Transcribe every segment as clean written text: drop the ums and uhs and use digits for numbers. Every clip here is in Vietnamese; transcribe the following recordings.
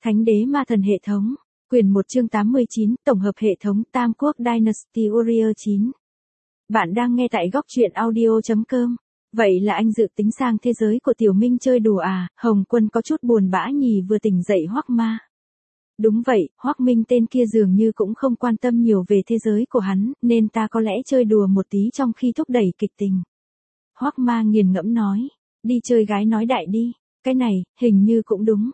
Thánh đế ma thần hệ thống. Quyền 1 chương 89, tổng hợp hệ thống Tam Quốc Dynasty Warrior 9. Bạn đang nghe tại góc truyện audio.com. Vậy là anh dự tính sang thế giới của Tiểu Minh chơi đùa à? Hồng Quân có chút buồn bã nhì vừa tỉnh dậy Hoắc Ma. Đúng vậy, Hoắc Minh tên kia dường như cũng không quan tâm nhiều về thế giới của hắn, nên ta có lẽ chơi đùa một tí trong khi thúc đẩy kịch tình. Hoắc Ma nghiền ngẫm nói, đi chơi gái nói đại đi, cái này, hình như cũng đúng.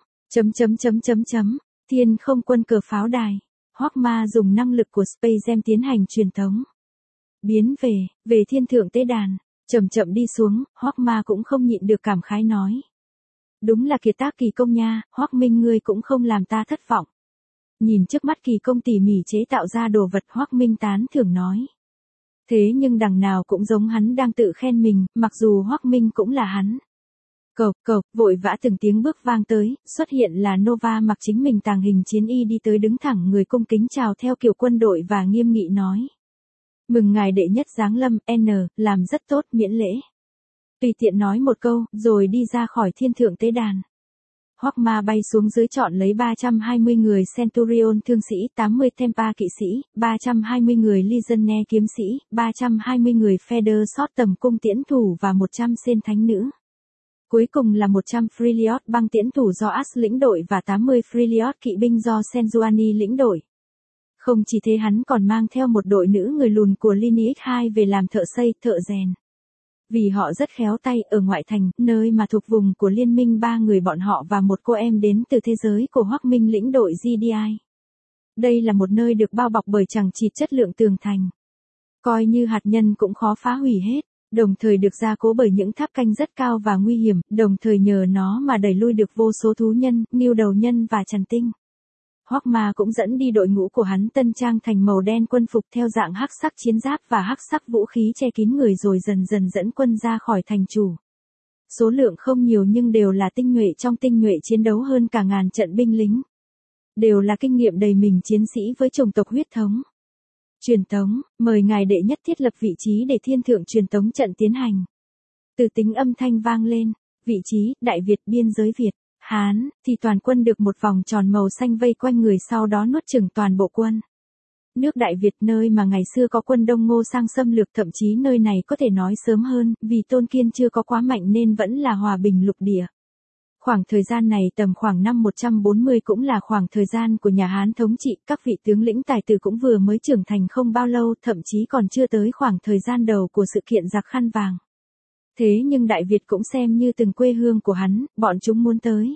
Thiên không quân cờ pháo đài. Hoắc Ma dùng năng lực của Space Gem tiến hành truyền tống. Biến về thiên thượng tế đàn. Chậm đi xuống, Hoắc Ma cũng không nhịn được cảm khái nói. Đúng là kiệt tác kỳ công nha, Hoắc Minh ngươi cũng không làm ta thất vọng. Nhìn trước mắt kỳ công tỉ mỉ chế tạo ra đồ vật, Hoắc Minh tán thưởng nói. Thế nhưng đằng nào cũng giống hắn đang tự khen mình, mặc dù Hoắc Minh cũng là hắn. Cộc, vội vã từng tiếng bước vang tới, xuất hiện là Nova mặc chính mình tàng hình chiến y đi tới đứng thẳng người cung kính chào theo kiểu quân đội và nghiêm nghị nói. Mừng ngài đệ nhất giáng lâm, làm rất tốt, miễn lễ. Tùy tiện nói một câu, rồi đi ra khỏi thiên thượng tế đàn. Hoắc Ma bay xuống dưới chọn lấy 320 người Centurion thương sĩ, 80 Tempa kỵ sĩ, 320 người Legionnaire kiếm sĩ, 320 người Feather Sword tầm cung tiễn thủ và 100 Sen thánh nữ. Cuối cùng là 100 Freljord băng tiễn thủ do As lĩnh đội và 80 Freljord kỵ binh do Sejuani lĩnh đội. Không chỉ thế, hắn còn mang theo một đội nữ người lùn của Lineage 2 về làm thợ xây, thợ rèn. Vì họ rất khéo tay, ở ngoại thành, nơi mà thuộc vùng của liên minh, 3 người bọn họ và một cô em đến từ thế giới của Hoắc Minh lĩnh đội GDI. Đây là một nơi được bao bọc bởi chằng chịt chất lượng tường thành. Coi như hạt nhân cũng khó phá hủy hết. Đồng thời được gia cố bởi những tháp canh rất cao và nguy hiểm, đồng thời nhờ nó mà đẩy lui được vô số thú nhân, ngưu đầu nhân và trần tinh. Hoắc Ma cũng dẫn đi đội ngũ của hắn tân trang thành màu đen quân phục theo dạng hắc sắc chiến giáp và hắc sắc vũ khí che kín người, rồi dần dần dẫn quân ra khỏi thành chủ. Số lượng không nhiều nhưng đều là tinh nhuệ trong tinh nhuệ, chiến đấu hơn cả ngàn trận binh lính. Đều là kinh nghiệm đầy mình chiến sĩ với chủng tộc huyết thống. Truyền tống, mời ngài đệ nhất thiết lập vị trí để thiên thượng truyền tống trận tiến hành. Từ tính âm thanh vang lên, vị trí, Đại Việt, biên giới Việt, Hán, thì toàn quân được một vòng tròn màu xanh vây quanh người, sau đó nuốt chửng toàn bộ quân. Nước Đại Việt, nơi mà ngày xưa có quân Đông Ngô sang xâm lược, thậm chí nơi này có thể nói sớm hơn, vì Tôn Kiên chưa có quá mạnh nên vẫn là hòa bình lục địa. Khoảng thời gian này tầm khoảng năm 140 cũng là khoảng thời gian của nhà Hán thống trị, các vị tướng lĩnh tài tử cũng vừa mới trưởng thành không bao lâu, thậm chí còn chưa tới khoảng thời gian đầu của sự kiện giặc khăn vàng. Thế nhưng Đại Việt cũng xem như từng quê hương của hắn, bọn chúng muốn tới.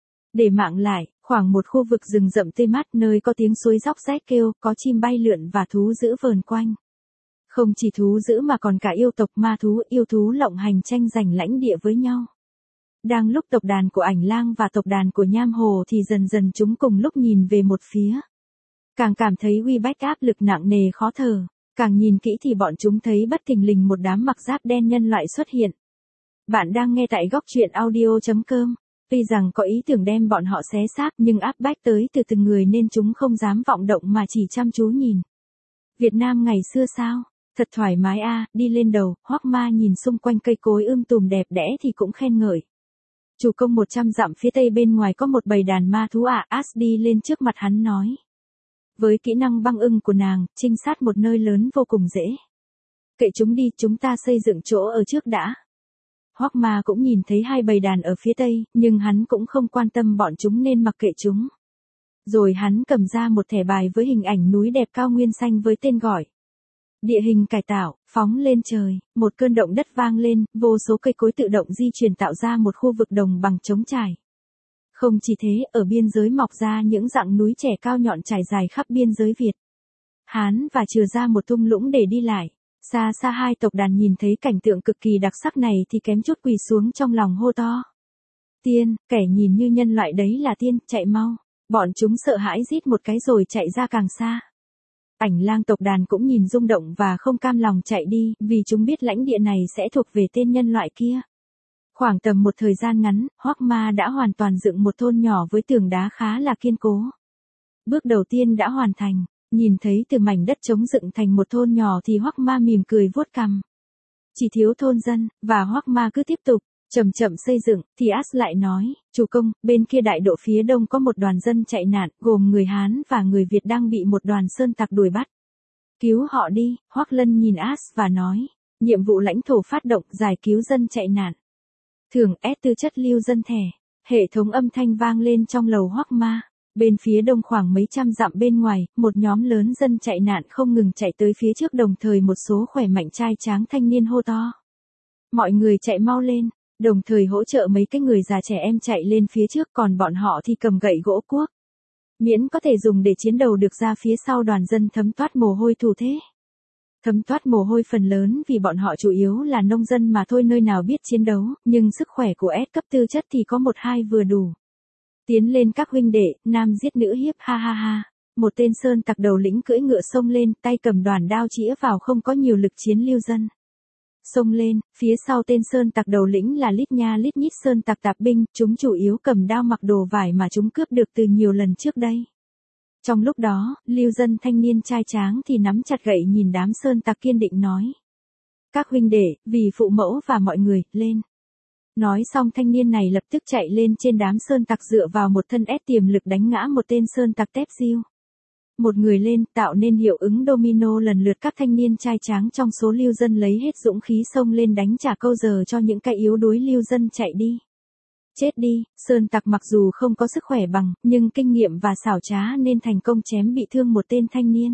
Để mạng lại, khoảng một khu vực rừng rậm tươi mát, nơi có tiếng suối róc rách kêu, có chim bay lượn và thú dữ vờn quanh. Không chỉ thú dữ mà còn cả yêu tộc ma thú, yêu thú lộng hành tranh giành lãnh địa với nhau. Đang lúc tộc đàn của Ảnh Lang và tộc đàn của Nham Hồ thì dần dần chúng cùng lúc nhìn về một phía. Càng cảm thấy uy bách áp lực nặng nề khó thở, càng nhìn kỹ thì bọn chúng thấy bất thình lình một đám mặc giáp đen nhân loại xuất hiện. Bạn đang nghe tại góc truyện audio.com. Tuy rằng có ý tưởng đem bọn họ xé xác nhưng áp bách tới từ từng người nên chúng không dám vọng động mà chỉ chăm chú nhìn. Việt Nam ngày xưa sao? Thật thoải mái a, đi lên đầu. Hoắc Ma nhìn xung quanh cây cối tùm đẹp đẽ thì cũng khen ngợi. Chủ công 100 dặm phía tây bên ngoài có một bầy đàn ma thú ạ. As đi lên trước mặt hắn nói. Với kỹ năng băng ưng của nàng, trinh sát một nơi lớn vô cùng dễ. Kệ chúng đi, chúng ta xây dựng chỗ ở trước đã. Hoắc Ma cũng nhìn thấy hai bầy đàn ở phía tây, nhưng hắn cũng không quan tâm bọn chúng nên mặc kệ chúng. Rồi hắn cầm ra một thẻ bài với hình ảnh núi đẹp cao nguyên xanh với tên gọi. Địa hình cải tạo, phóng lên trời, một cơn động đất vang lên, vô số cây cối tự động di chuyển tạo ra một khu vực đồng bằng trống trải. Không chỉ thế, ở biên giới mọc ra những dặng núi trẻ cao nhọn trải dài khắp biên giới Việt. Hán và chừa ra một thung lũng để đi lại. Xa xa hai tộc đàn nhìn thấy cảnh tượng cực kỳ đặc sắc này thì kém chút quỳ xuống trong lòng hô to. Tiên, kẻ nhìn như nhân loại đấy là tiên, chạy mau. Bọn chúng sợ hãi rít một cái rồi chạy ra càng xa. Ảnh Lang tộc đàn cũng nhìn rung động và không cam lòng chạy đi, vì chúng biết lãnh địa này sẽ thuộc về tên nhân loại kia. Khoảng tầm một thời gian ngắn, Hoắc Ma đã hoàn toàn dựng một thôn nhỏ với tường đá khá là kiên cố. Bước đầu tiên đã hoàn thành, nhìn thấy từ mảnh đất trống dựng thành một thôn nhỏ thì Hoắc Ma mỉm cười vuốt cằm. Chỉ thiếu thôn dân, và Hoắc Ma cứ tiếp tục. Chậm chậm xây dựng, thì As lại nói, chủ công, bên kia đại độ phía đông có một đoàn dân chạy nạn, gồm người Hán và người Việt đang bị một đoàn sơn tặc đuổi bắt. Cứu họ đi, Hoắc Lân nhìn As và nói, nhiệm vụ lãnh thổ phát động, giải cứu dân chạy nạn. Thưởng S tư chất lưu dân thẻ. Hệ thống âm thanh vang lên trong lầu Hoắc Ma. Bên phía đông khoảng mấy trăm dặm bên ngoài, một nhóm lớn dân chạy nạn không ngừng chạy tới phía trước, đồng thời một số khỏe mạnh trai tráng thanh niên hô to. Mọi người chạy mau lên, đồng thời hỗ trợ mấy cái người già trẻ em chạy lên phía trước, còn bọn họ thì cầm gậy gỗ cuốc. Miễn có thể dùng để chiến đấu được ra phía sau đoàn dân thấm toát mồ hôi thủ thế. Thấm toát mồ hôi phần lớn vì bọn họ chủ yếu là nông dân mà thôi, nơi nào biết chiến đấu, nhưng sức khỏe của S cấp tư chất thì có 1-2 vừa đủ. Tiến lên các huynh đệ, nam giết nữ hiếp, ha ha ha. Một tên sơn tặc đầu lĩnh cưỡi ngựa xông lên, tay cầm đoàn đao chĩa vào không có nhiều lực chiến lưu dân. Xông lên, phía sau tên sơn tặc đầu lĩnh là lít nha lít nhít sơn tặc tạp binh, chúng chủ yếu cầm đao mặc đồ vải mà chúng cướp được từ nhiều lần trước đây. Trong lúc đó, lưu dân thanh niên trai tráng thì nắm chặt gậy nhìn đám sơn tặc kiên định nói. Các huynh đệ, vì phụ mẫu và mọi người, lên. Nói xong thanh niên này lập tức chạy lên trên đám sơn tặc, dựa vào một thân ép tiềm lực đánh ngã một tên sơn tặc tép diêu. Một người lên, tạo nên hiệu ứng domino, lần lượt các thanh niên trai tráng trong số lưu dân lấy hết dũng khí xông lên đánh trả câu giờ cho những cái yếu đuối lưu dân chạy đi. Chết đi, sơn tặc mặc dù không có sức khỏe bằng, nhưng kinh nghiệm và xảo trá nên thành công chém bị thương một tên thanh niên.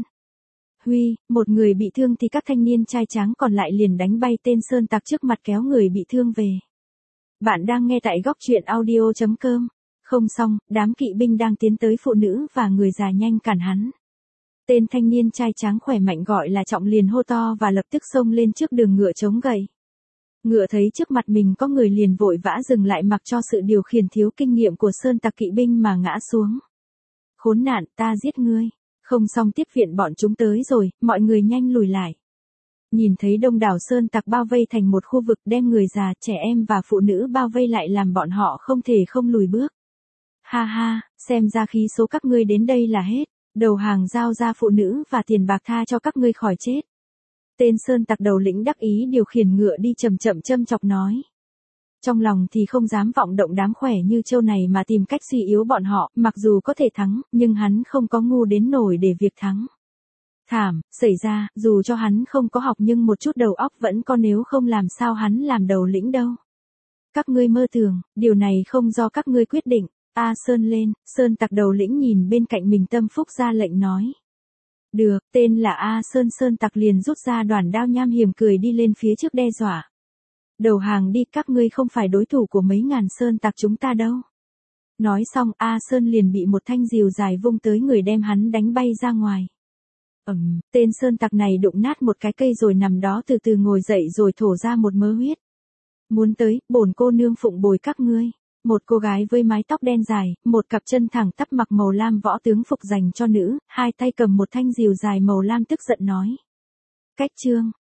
Huy, một người bị thương thì các thanh niên trai tráng còn lại liền đánh bay tên sơn tặc trước mặt, kéo người bị thương về. Bạn đang nghe tại góc truyện audio.com. Không xong, đám kỵ binh đang tiến tới, phụ nữ và người già nhanh cản hắn. Tên thanh niên trai tráng khỏe mạnh gọi là Trọng liền hô to và lập tức xông lên trước đường ngựa chống gậy. Ngựa thấy trước mặt mình có người liền vội vã dừng lại, mặc cho sự điều khiển thiếu kinh nghiệm của sơn tặc kỵ binh mà ngã xuống. Khốn nạn, ta giết ngươi. Không xong, tiếp viện bọn chúng tới rồi, mọi người nhanh lùi lại. Nhìn thấy đông đảo sơn tặc bao vây thành một khu vực, đem người già, trẻ em và phụ nữ bao vây lại, làm bọn họ không thể không lùi bước. Ha ha, xem ra khí số các ngươi đến đây là hết. Đầu hàng giao ra phụ nữ và tiền bạc tha cho các ngươi khỏi chết. Tên sơn tặc đầu lĩnh đắc ý điều khiển ngựa đi chậm chậm châm chọc nói. Trong lòng thì không dám vọng động đám khỏe như trâu này mà tìm cách suy yếu bọn họ, mặc dù có thể thắng, nhưng hắn không có ngu đến nổi để việc thắng. Thảm, xảy ra, dù cho hắn không có học nhưng một chút đầu óc vẫn có, nếu không làm sao hắn làm đầu lĩnh đâu. Các ngươi mơ tưởng, điều này không do các ngươi quyết định. A Sơn lên, sơn tặc đầu lĩnh nhìn bên cạnh mình tâm phúc ra lệnh nói. Được, tên là A Sơn, sơn tặc liền rút ra đoàn đao nham hiểm cười đi lên phía trước đe dọa. Đầu hàng đi, các ngươi không phải đối thủ của mấy ngàn sơn tặc chúng ta đâu. Nói xong A Sơn liền bị một thanh rìu dài vung tới người, đem hắn đánh bay ra ngoài. Tên sơn tặc này đụng nát một cái cây rồi nằm đó từ từ ngồi dậy rồi thổ ra một mớ huyết. Muốn tới, bổn cô nương phụng bồi các ngươi. Một cô gái với mái tóc đen dài, một cặp chân thẳng tắp, mặc màu lam võ tướng phục dành cho nữ, hai tay cầm một thanh rìu dài màu lam tức giận nói. Cách chương,